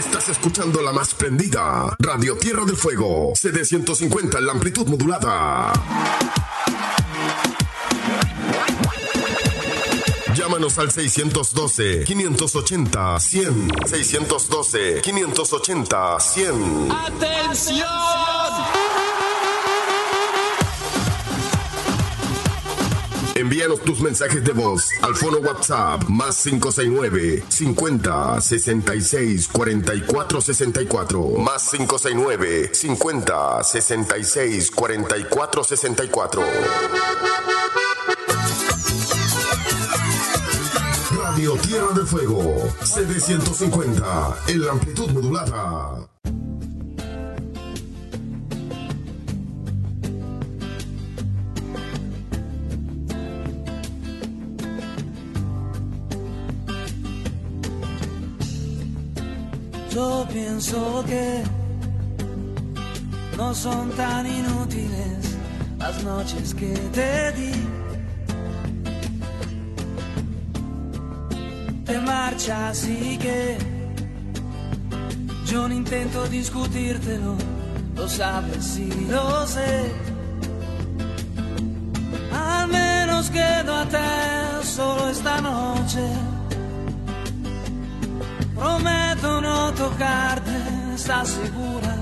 Estás escuchando la más prendida, Radio Tierra del Fuego, CD 150 en la amplitud modulada. Llámanos al 612-580-100. 612-580-100. ¡Atención! Envíanos tus mensajes de voz al fono WhatsApp más 569 50 66 44 64 más 569 50 66 44 64. Radio Tierra del Fuego, CD 150 en la amplitud modulada. Yo pienso que no son tan inútiles las noches que te di. Te marchas y que yo no intento discutírtelo, lo sabes y lo sé. Al menos quédate solo esta noche. Prometo no tocarte, ¿estás segura?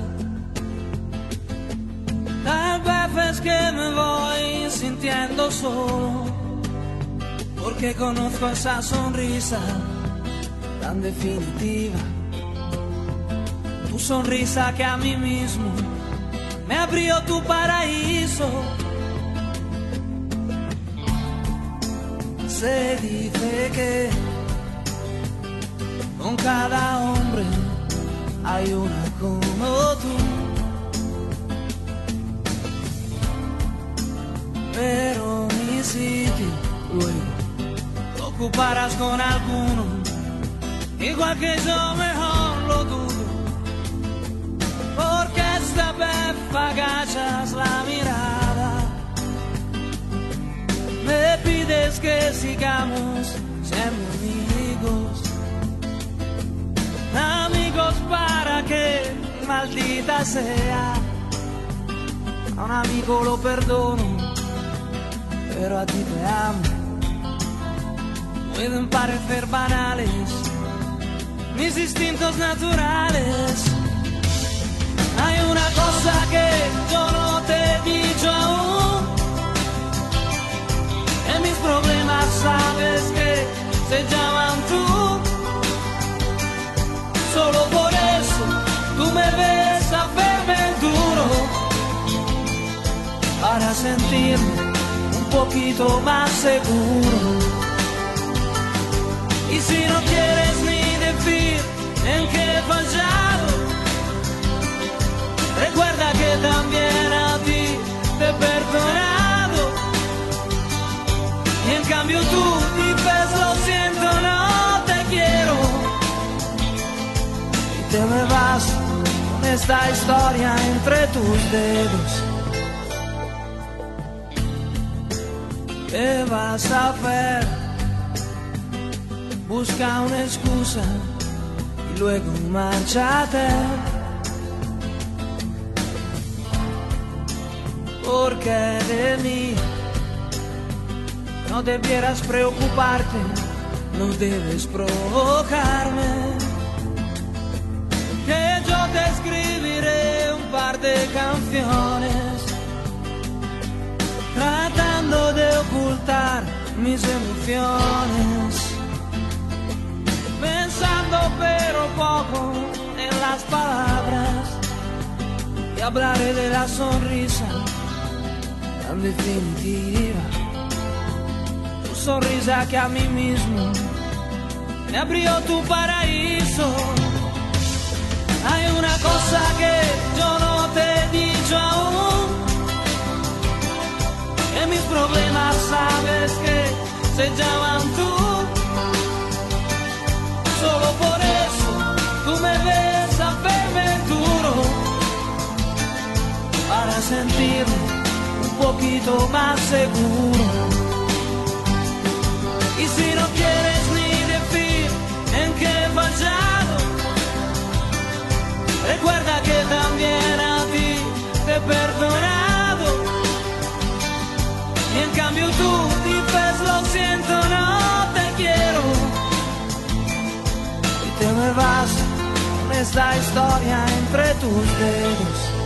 Tal vez es que me voy sintiendo solo, porque conozco esa sonrisa tan definitiva. Tu sonrisa que a mí mismo me abrió tu paraíso. Se dice que con cada hombre hay una como tú, pero mi sitio luego lo ocuparás con alguno, igual que yo, mejor lo dudo, porque esta vez agachas la mirada, me pides que sigamos siendo amigos. Amigos para que, maldita sea, a un amigo lo perdono, pero a ti te amo. Pueden parecer banales mis instintos naturales. Hay una cosa que yo no te he dicho aún, en mis problemas sabes que se llaman tú. Solo por eso tú me ves a verme duro, para sentirme un poquito más seguro. Y si no quieres ni decir en qué he fallado, recuerda que también a ti te he perdonado. Y en cambio tú dices lo siento, no te quiero. Te me vas con esta historia entre tus dedos. ¿Qué vas a hacer? Busca una excusa y luego márchate. Porque de mí no debieras preocuparte, no debes provocarme. Que yo te escribiré un par de canciones, tratando de ocultar mis emociones, pensando pero poco en las palabras, y hablaré de la sonrisa tan definitiva, tu sonrisa que a mí mismo me abrió tu paraíso. Hay una cosa que yo no te he dicho aún, que mis problemas sabes que se llaman tú. Solo por eso tú me ves a verme duro, para sentirme un poquito más seguro. Y si no quieres ni decir en qué he fallado, esta historia entre tus dedos.